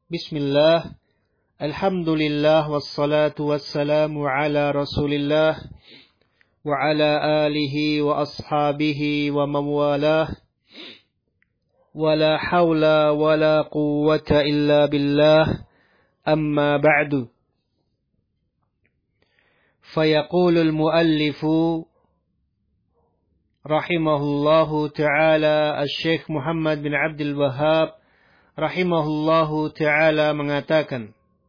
Bismillah, alhamdulillah, wassalatu wassalamu ala rasulillah, wa ala alihi wa ashabihi wa mawalah, wa la hawla wa la quwwata illa billah, amma ba'du. Fayaqulul muallifu rahimahullahu ta'ala Asy-Syaikh Muhammad bin Abdul Wahhab rahimahullahu ta'ala mengatakan,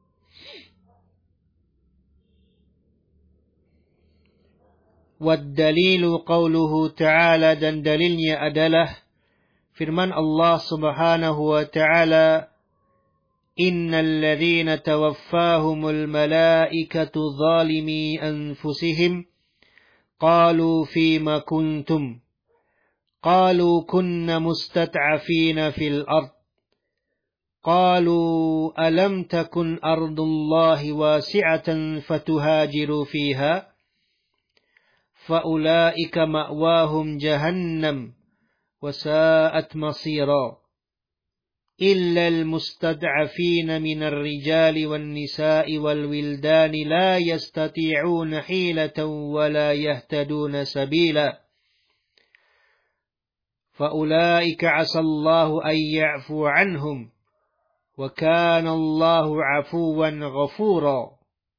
wad-dalilu qawluhu ta'ala, dan dalilnya adalah firman Allah subhanahu wa ta'ala, innal ladzina tawaffahumul malaikatu zalimi anfusihim qalu fima kuntum qalu kunna mustat'afina fil ard قالوا ألم تكن أرض الله واسعة فتهاجروا فيها فأولئك مأواهم جهنم وساءت مصيرا إلا المستضعفين من الرجال والنساء والولدان لا يستطيعون حيلة ولا يهتدون سبيلا فأولئك عسى الله أن يعفو عنهم wa kana Allahu 'afuwan ghafura.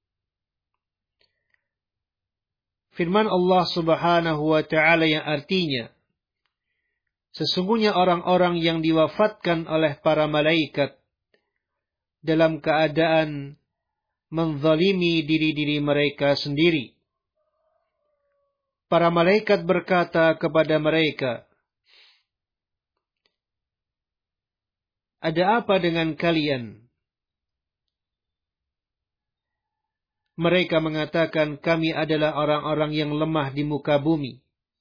Firman Allah Subhanahu wa ta'ala yang artinya, sesungguhnya orang-orang yang diwafatkan oleh para malaikat dalam keadaan menzalimi diri-diri mereka sendiri. Para malaikat berkata kepada mereka, ada apa dengan kalian? Mereka mengatakan, kami adalah orang-orang yang lemah di muka bumi.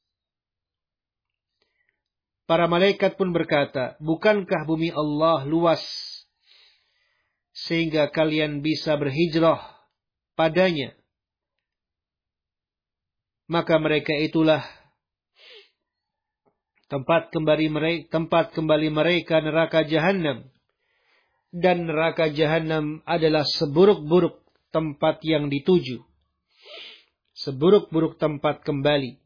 Para malaikat pun berkata, bukankah bumi Allah luas sehingga kalian bisa berhijrah padanya? Maka mereka itulah tempat kembali mereka neraka Jahannam, dan neraka Jahannam adalah seburuk-buruk tempat yang dituju, seburuk-buruk tempat kembali.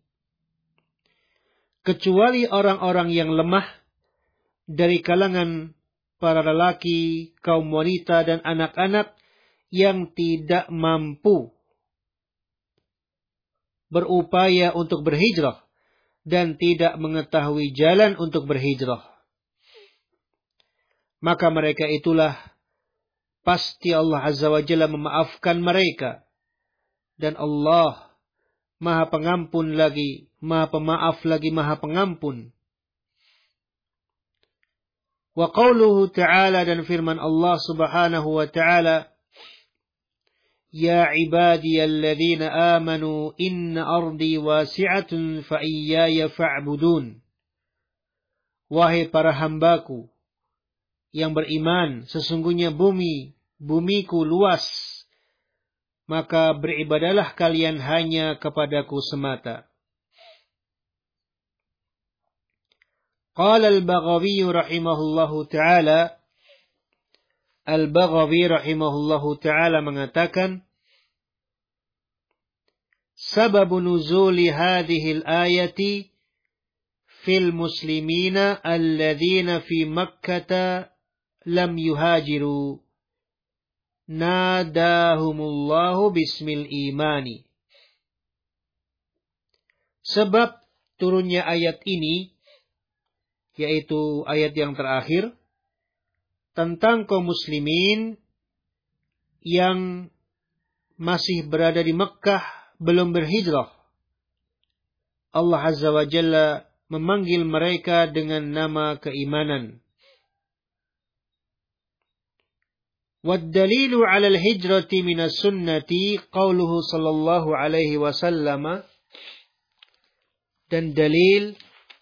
Kecuali orang-orang yang lemah dari kalangan para lelaki, kaum wanita dan anak-anak yang tidak mampu berupaya untuk berhijrah dan tidak mengetahui jalan untuk berhijrah. Maka mereka itulah pasti Allah Azza wa Jalla memaafkan mereka. Dan Allah Maha Pengampun lagi, Maha Pemaaf lagi, Maha Pengampun. Wa qauluhu ta'ala, dan firman Allah Subhanahu wa ta'ala, ya ibadiyalladzina amanu inna ardi wasi'atun fa iyaya fa'budun. Wahai para hambaku yang beriman, sesungguhnya bumiku luas, maka beribadalah kalian hanya kepadaku semata. Qala al-Baghawi rahimahullahu ta'ala, Al-Baghawi rahimahullahu ta'ala mengatakan, sababu nuzuli hadhil ayati fil muslimina alladhina fi Makkah lam yuhajiru nadahumullahu bismil imani. Sebab turunnya ayat ini, yaitu ayat yang terakhir, tentang kaum muslimin yang masih berada di Mekkah belum berhijrah. Allah Azza wa Jalla memanggil mereka dengan nama keimanan. Wad-dalilu 'ala al-hijrati minas sunnati qauluhu sallallahu alaihi wasallam, dan dalil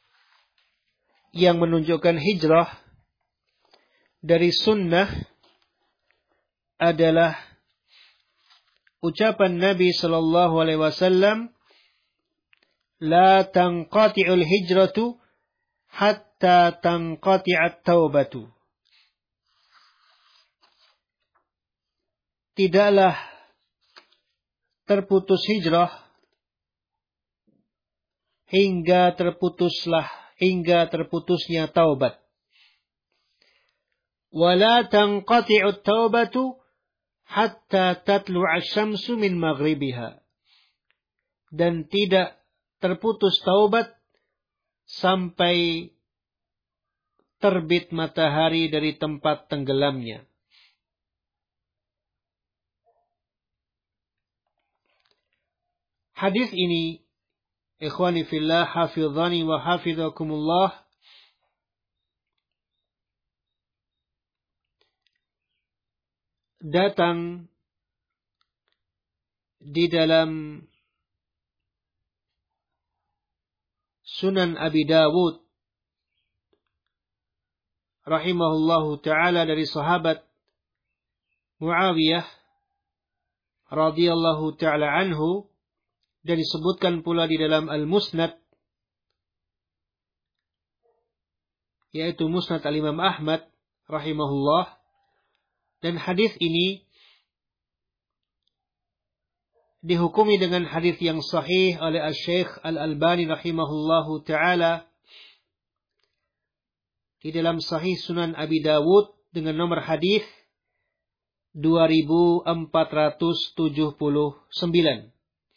yang menunjukkan hijrah dari sunnah adalah ucapan Nabi sallallahu alaihi wasallam, la tanqati'ul hijratu hatta tanqati'at taubatu. tidaklah terputus hijrah hingga terputusnya taubat. Wala tanqati'u at-taubatu hatta tatlu'a asy-syamsu min maghribiha. Dan tidak terputus taubat sampai terbit matahari dari tempat tenggelamnya. Hadis ini, ikhwani fillah, hafizani wa hafizakumullah, datang di dalam Sunan Abi Dawud rahimahullahu ta'ala dari sahabat Muawiyah radhiyallahu ta'ala anhu, dan disebutkan pula di dalam Al-Musnad, yaitu Musnad Al-Imam Ahmad rahimahullah. Dan hadis ini dihukumi dengan hadis yang sahih oleh Al-Syekh Al-Albani rahimahullahu ta'ala di dalam Sahih Sunan Abi Dawud dengan nomor hadis 2479.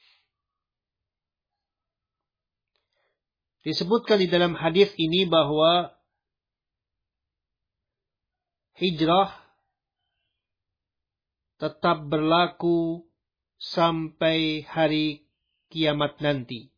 Disebutkan di dalam hadis ini bahwa hijrah tetap berlaku sampai hari kiamat nanti.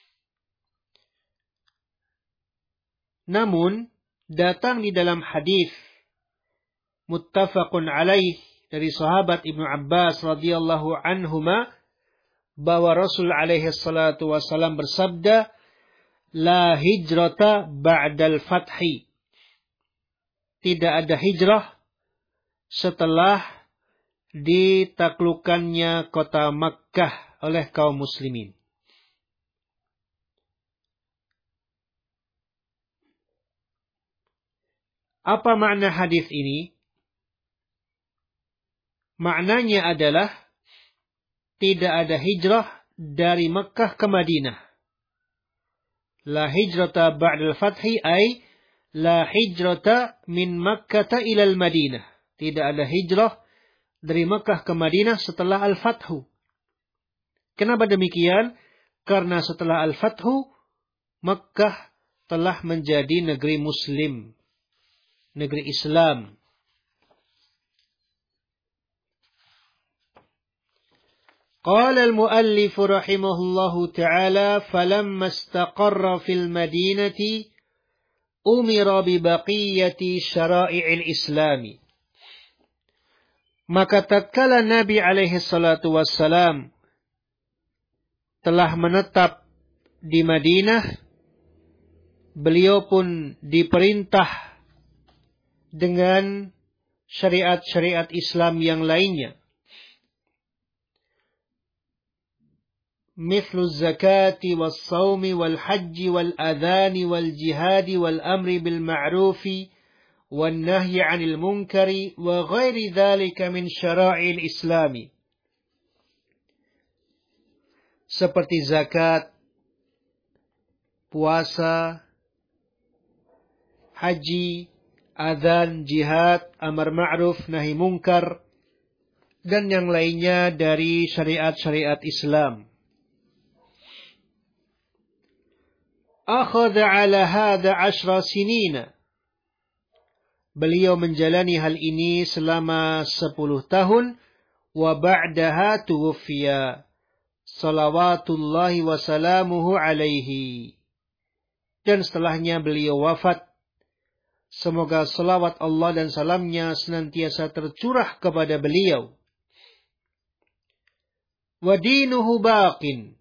Namun, datang di dalam hadis muttafaqun alaih dari sahabat Ibnu Abbas radhiyallahu anhuma bahwa Rasul alaihi salatu wasallam bersabda, la hijrata ba'dal fathi. Tidak ada hijrah setelah ditaklukkannya kota Makkah oleh kaum muslimin. Apa makna hadis ini? Maknanya adalah tidak ada hijrah dari Makkah ke Madinah. La hijrata ba'dal fathi ay la hijrata min Makkah ila al-Madinah. Tidak ada hijrah dari Makkah ke Madinah setelah Al-Fathu. Kenapa demikian? Karena setelah Al-Fathu, Makkah telah menjadi negeri Muslim, negeri Islam. Qala al-muallif rahimahullahu ta'ala, falamma istaqarra fil madinati umira bi baqiyati syara'i'il islami. Maka tatkala Nabi alaihi salatu wassalam telah menetap di Madinah, beliau pun diperintah dengan syariat-syariat Islam yang lainnya. Mithlu zakati was sawmi wal hajji wal adhani wal jihadi wal amri bil ma'rufi والنهي عن المنكر وغير ذلك من شرائع الإسلام. Seperti zakat, puasa, haji, adzan, jihad, amar ma'ruf, nahi munkar, dan yang lainnya dari syariat-syariat Islam. Akhadha ala hadha 10 sinina. Beliau menjalani hal ini selama 10 tahun. Wa ba'daha tuwfiya. Salawatullahi wa salamuhu alaihi. Dan setelahnya beliau wafat. Semoga salawat Allah dan salamnya senantiasa tercurah kepada beliau. Wa dinuhu baqin.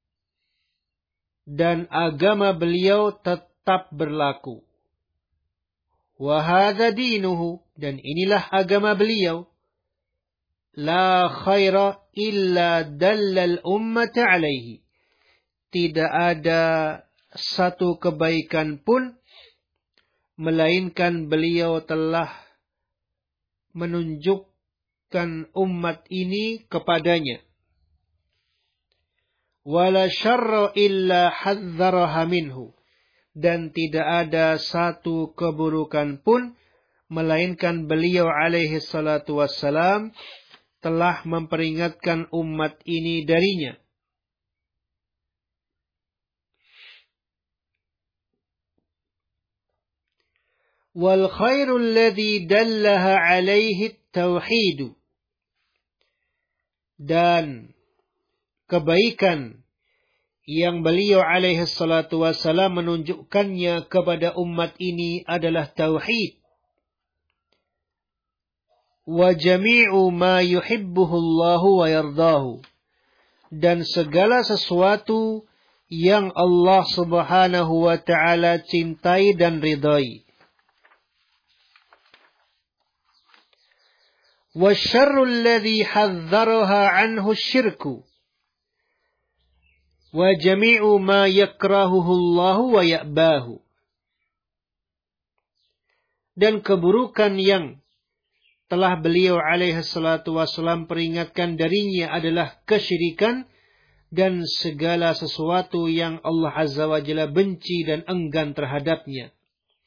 Dan agama beliau tetap berlaku. Wa hadha dinuhu, dan inilah agama beliau. La khaira illa dallal ummata alaihi. Tidak ada satu kebaikan pun melainkan beliau telah menunjuk menunjukkan umat ini kepadanya. Wala syarra illa hadzaraha minhu. Dan tidak ada satu keburukan pun, melainkan beliau alaihi salatu wassalam telah memperingatkan umat ini darinya. Wal khairul ladzi dallaha alaihi tauhid. Dan kebaikan yang beliau alaihi salatu wassalam menunjukkannya kepada umat ini adalah tauhid. Wa jami'u ma yuhibbuhu Allahu wa yardahu. Dan segala sesuatu yang Allah subhanahu wa ta'ala cintai dan ridai. Wa syarrul ladzi hadzaraha anhu syirku. Wa jami'u ma yakrahuhu Allah wa ya'bahu. Dan keburukan yang telah beliau alaihi salatu wassalam peringatkan darinya adalah kesyirikan dan segala sesuatu yang Allah azza wa jalla benci dan enggan terhadapnya.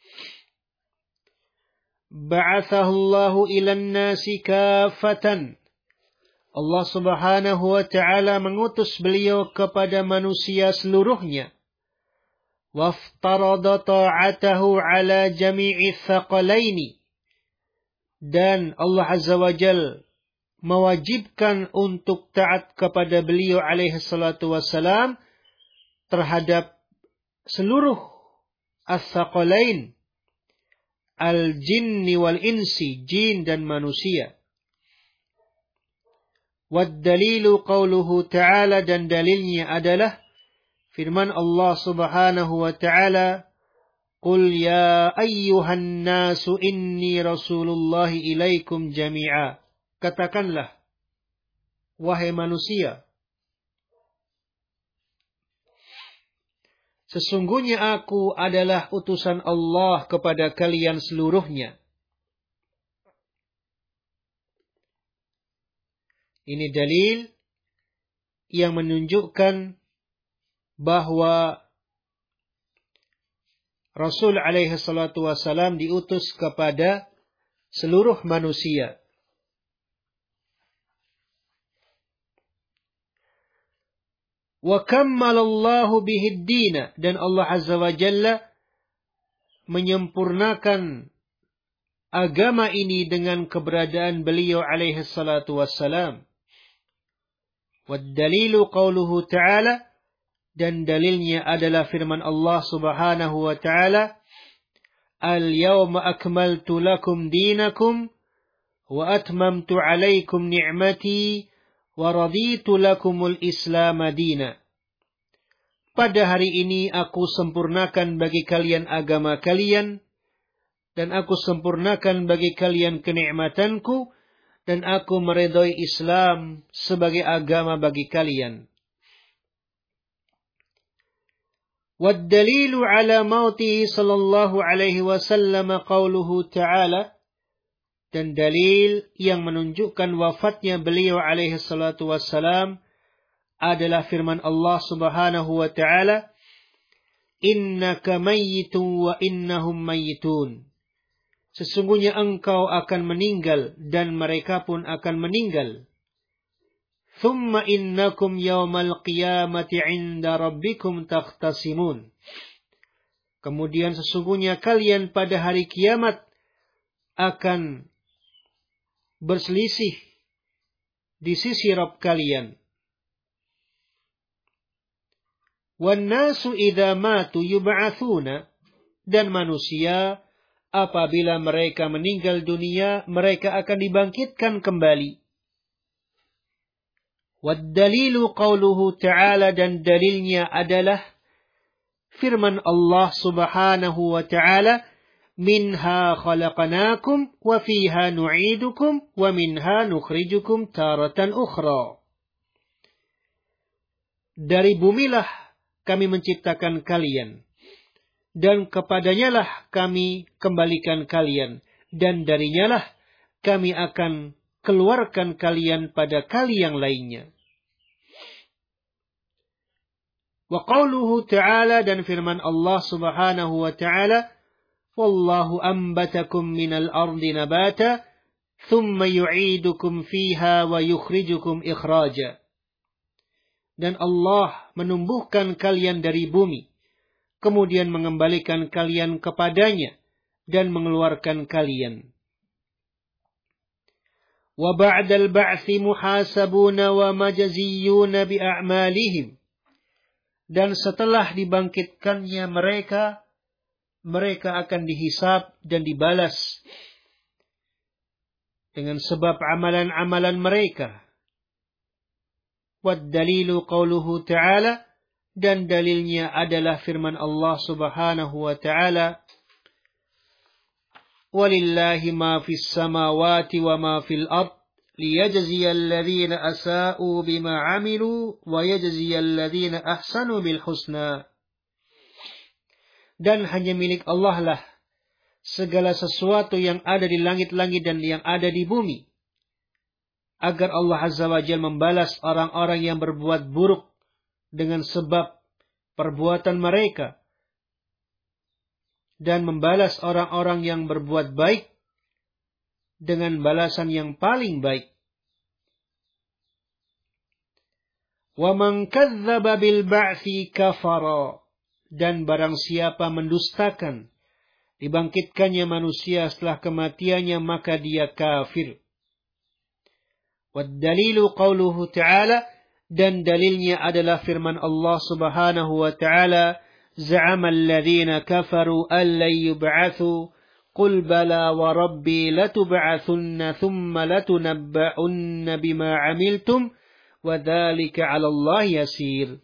Ba'athahu Allahu ilan nasi kafatan. Allah subhanahu wa ta'ala mengutus beliau kepada manusia seluruhnya. Waftarada ta'atahu ala jami'i thaqalaini. Dan Allah azza wa jal mewajibkan untuk taat kepada beliau alaihi salatu wassalam terhadap seluruh as-thaqalain. Al-jinni wal-insi, jin dan manusia. Wad-dalilu qawluhu ta'ala, dan dalilnya adalah firman Allah subhanahu wa ta'ala, Qul ya ayyuhan nasu inni rasulullahi ilaikum jami'a. Katakanlah, wahai manusia, sesungguhnya aku adalah utusan Allah kepada kalian seluruhnya. Ini dalil yang menunjukkan bahwa Rasul alaihi salatu wassalam diutus kepada seluruh manusia. Wa kammalallahu bihi ad-dina, dan Allah azza wa jalla menyempurnakan agama ini dengan keberadaan beliau alaihi salatu wassalam. Wad dalilu qauluhu ta'ala, dan dalilnya adalah firman Allah subhanahu wa ta'ala, Al-yawma akmaltu lakum dinakum wa atmamtu alaikum ni'mati wa raditu lakumul Islam dina. Pada hari ini aku sempurnakan bagi kalian agama kalian, dan aku sempurnakan bagi kalian kenikmatanku, dan aku meridhai Islam sebagai agama bagi kalian. Wad dalilu ala mautihi sallallahu alaihi wasallam qauluhu ta'ala, dan dalil yang menunjukkan wafatnya beliau alaihi salatu wassalam adalah firman Allah subhanahu wa ta'ala, Innaka mayyitun wa innahum mayyitun. Sesungguhnya engkau akan meninggal dan mereka pun akan meninggal. Thumma innakum yawmal qiyamati 'inda rabbikum takhtasimun. Kemudian sesungguhnya kalian pada hari kiamat akan berselisih di sisi Rabb kalian. Wan nasu idza matu yub'atsuna, dan manusia apabila mereka meninggal dunia mereka akan dibangkitkan kembali. Wad dalilu qauluhu ta'ala, dan dalilnya adalah firman Allah subhanahu wa ta'ala, Minha khalaqnakum wa fiha nu'idukum wa minha nukhrijukum taratan ukhra. Dari bumilah kami menciptakan kalian, dan kepadanyalah kami kembalikan kalian, dan darinyalah kami akan keluarkan kalian pada kali yang lainnya. Wa qauluhu ta'ala, dan firman Allah subhanahu wa ta'ala, wallahu ambatakum minal ardi nabata, thumma yu'idukum fiha wa yukhrijukum ikhraja. Dan Allah menumbuhkan kalian dari bumi, kemudian mengembalikan kalian kepadanya, dan mengeluarkan kalian. Wa ba'dal ba'thi muhasabuna wa majaziyuna bi'a'malihim. Dan setelah dibangkitkannya mereka akan dihisab dan dibalas dengan sebab amalan-amalan mereka. Wad dalilu qauluhu ta'ala, dan dalilnya adalah firman Allah subhanahu wa ta'ala, walillahi ma fis samawati wa ma fil ard liyajziyal ladzina asa'u bima 'amilu wa yajziyal ladzina ahsanu bil husna. Dan hanya milik Allah lah segala sesuatu yang ada di langit-langit dan yang ada di bumi, agar Allah Azza wa Jalla membalas orang-orang yang berbuat buruk dengan sebab perbuatan mereka, dan membalas orang-orang yang berbuat baik dengan balasan yang paling baik. Wa man kadzdzaba bil ba'tsi kafara, dan barang siapa mendustakan dibangkitkannya manusia setelah kematiannya, maka dia kafir. Wad dalilu qauluhu ta'ala, dan dalilnya adalah firman Allah subhanahu wa ta'ala, za'ama alladhina kafaru an lan yub'atsu qul bala wa rabbi latub'atsunna thumma latunabba'unna bima 'amiltum wa dzalika 'ala Allah yasir.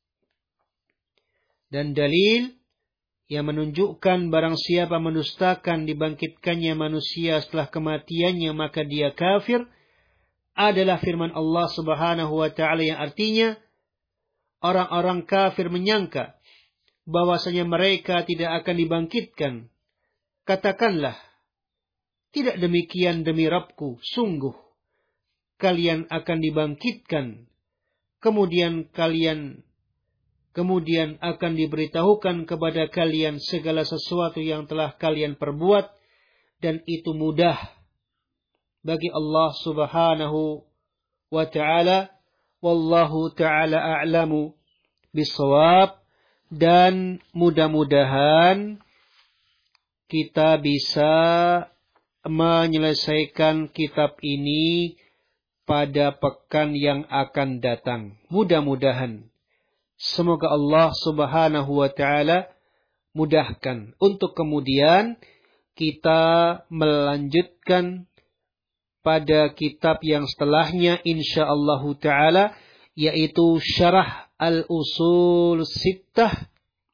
Dan dalil yang menunjukkan barang siapa mendustakan dibangkitkannya manusia setelah kematiannya, maka dia kafir, adalah firman Allah subhanahu wa ta'ala yang artinya, orang-orang kafir menyangka bahwasanya mereka tidak akan dibangkitkan. Katakanlah, tidak demikian demi Rabbku, sungguh kalian akan dibangkitkan, kemudian akan diberitahukan kepada kalian segala sesuatu yang telah kalian perbuat, dan itu mudah bagi Allah subhanahu wa ta'ala. Wallahu ta'ala a'lamu bissawab. Dan mudah-mudahan kita bisa menyelesaikan kitab ini pada pekan yang akan datang. Mudah-mudahan. Semoga Allah subhanahu wa ta'ala mudahkan untuk kemudian kita melanjutkan pada kitab yang setelahnya insyaallah ta'ala, yaitu Syarah Al-Usul Sittah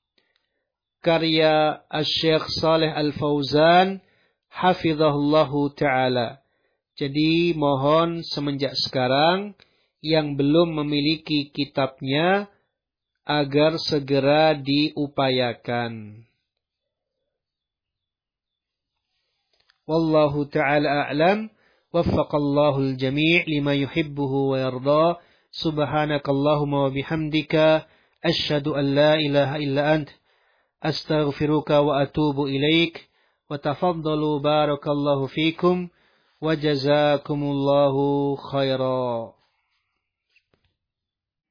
karya Asy-Syaikh Shalih Al-Fauzan hafizahullahu ta'ala. Jadi mohon semenjak sekarang yang belum memiliki kitabnya agar segera diupayakan. Wallahu ta'ala a'lam. Waffaqallahu al-jami' lima yuhibbuhu wa yarda. Subhanakallahumma wa bihamdika asyhadu an la ilaha illa ant astaghfiruka wa atubu ilaik. Wa tafaddalu barakallahu fikum wa jazakumullahu khairan.